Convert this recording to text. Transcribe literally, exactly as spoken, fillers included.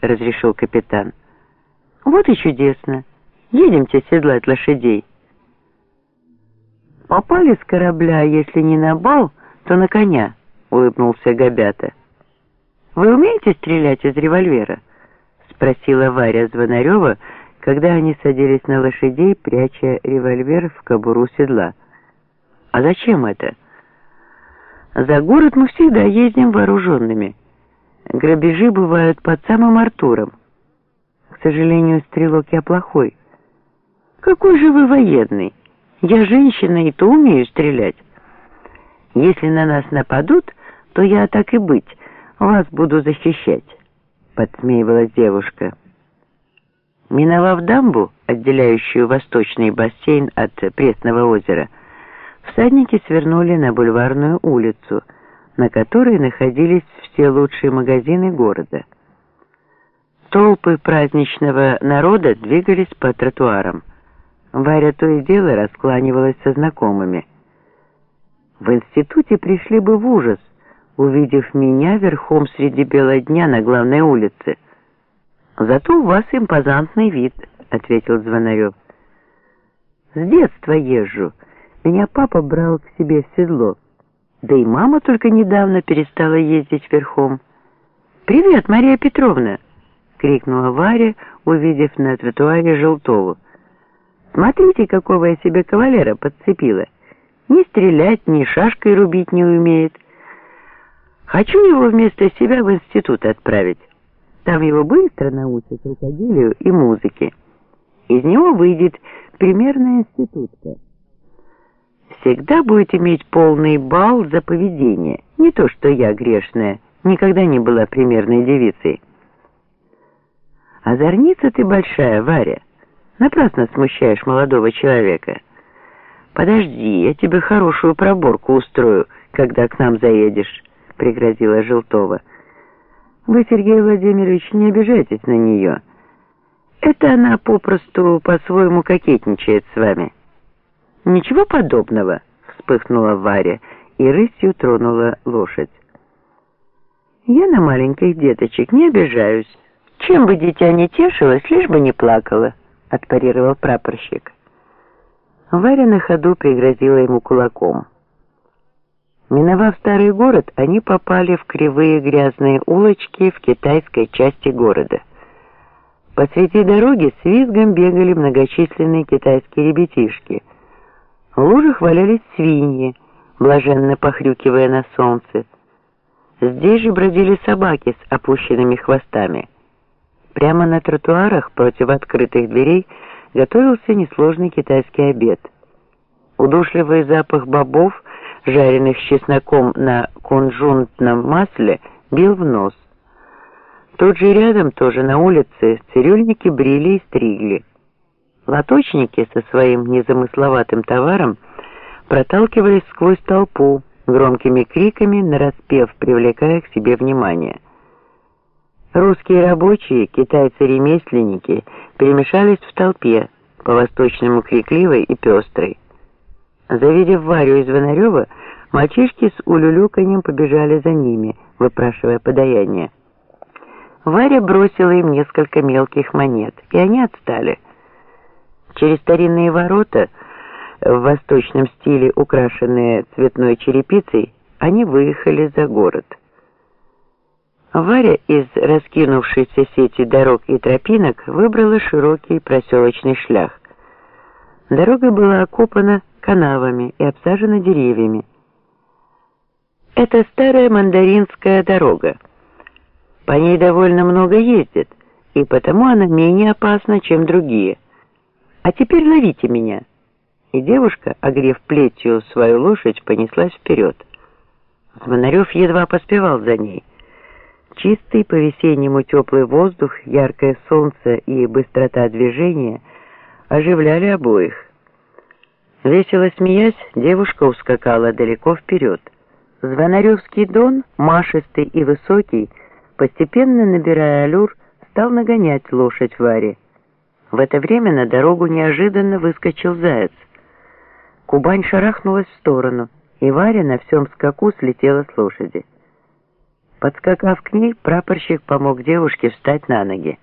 разрешил капитан. Вот и чудесно. Едемте седлать лошадей. Попали с корабля, если не на бал, то на коня, улыбнулся Габята. Вы умеете стрелять из револьвера? Спросила Варя Звонарева, когда они садились на лошадей, пряча револьвер в кобуру седла. А зачем это? За город мы всегда ездим вооруженными. Грабежи бывают под самым Артуром. К сожалению, стрелок я плохой. Какой же вы военный? Я женщина, и то умею стрелять. Если на нас нападут, то я, так и быть, вас буду защищать, подсмеивалась девушка. Миновав дамбу, отделяющую восточный бассейн от Пресного озера, всадники свернули на бульварную улицу, на которой находились все лучшие магазины города. Толпы праздничного народа двигались по тротуарам. Варя то и дело раскланивалась со знакомыми. В институте пришли бы в ужас, увидев меня верхом среди бела дня на главной улице. «Зато у вас импозантный вид», — ответил Звонарев. «С детства езжу. Меня папа брал к себе в седло. Да и мама только недавно перестала ездить верхом». «Привет, Мария Петровна!» — крикнула Варя, увидев на тротуаре Желтову. «Смотрите, какого я себе кавалера подцепила. Ни стрелять, ни шашкой рубить не умеет. Хочу его вместо себя в институт отправить. Там его быстро научат рукоделию и музыке. Из него выйдет примерная институтка. Всегда будет иметь полный балл за поведение. Не то что я, грешная, никогда не была примерной девицей». «Озорница ты большая, Варя. Напрасно смущаешь молодого человека. Подожди, я тебе хорошую проборку устрою, когда к нам заедешь», — пригрозила Желтова. «Вы, Сергей Владимирович, не обижайтесь на нее. Это она попросту по-своему кокетничает с вами». «Ничего подобного», — вспыхнула Варя и рысью тронула лошадь. «Я на маленьких деточек не обижаюсь. Чем бы дитя не тешилось, лишь бы не плакало», — отпарировал прапорщик. Варя на ходу пригрозила ему кулаком. Миновав старый город, они попали в кривые грязные улочки в китайской части города. Посреди дороги с визгом бегали многочисленные китайские ребятишки. В лужах валялись свиньи, блаженно похрюкивая на солнце. Здесь же бродили собаки с опущенными хвостами. Прямо на тротуарах против открытых дверей готовился несложный китайский обед. Удушливый запах бобов, жареных с чесноком на кунжутном масле, бил в нос. Тут же рядом, тоже на улице, цирюльники брили и стригли. Лоточники со своим незамысловатым товаром проталкивались сквозь толпу, громкими криками нараспев, привлекая к себе внимание. Русские рабочие, китайцы-ремесленники перемешались в толпе, по-восточному крикливой и пестрой. Завидев Варю и Звонарева, мальчишки с улюлюканьем побежали за ними, выпрашивая подаяние. Варя бросила им несколько мелких монет, и они отстали. Через старинные ворота, в восточном стиле украшенные цветной черепицей, они выехали за город. Варя из раскинувшейся сети дорог и тропинок выбрала широкий проселочный шлях. Дорога была окопана канавами и обсажена деревьями. Это старая мандаринская дорога. По ней довольно много ездят, и потому она менее опасна, чем другие. А теперь ловите меня». И девушка, огрев плетью свою лошадь, понеслась вперед. Звонарев едва поспевал за ней. Чистый по-весеннему теплый воздух, яркое солнце и быстрота движения оживляли обоих. Весело смеясь, девушка ускакала далеко вперед. Звонаревский дон, машистый и высокий, постепенно набирая аллюр, стал нагонять лошадь Вари. В это время на дорогу неожиданно выскочил заяц. Кубань шарахнулась в сторону, и Варя на всем скаку слетела с лошади. Подскакав к ней, прапорщик помог девушке встать на ноги.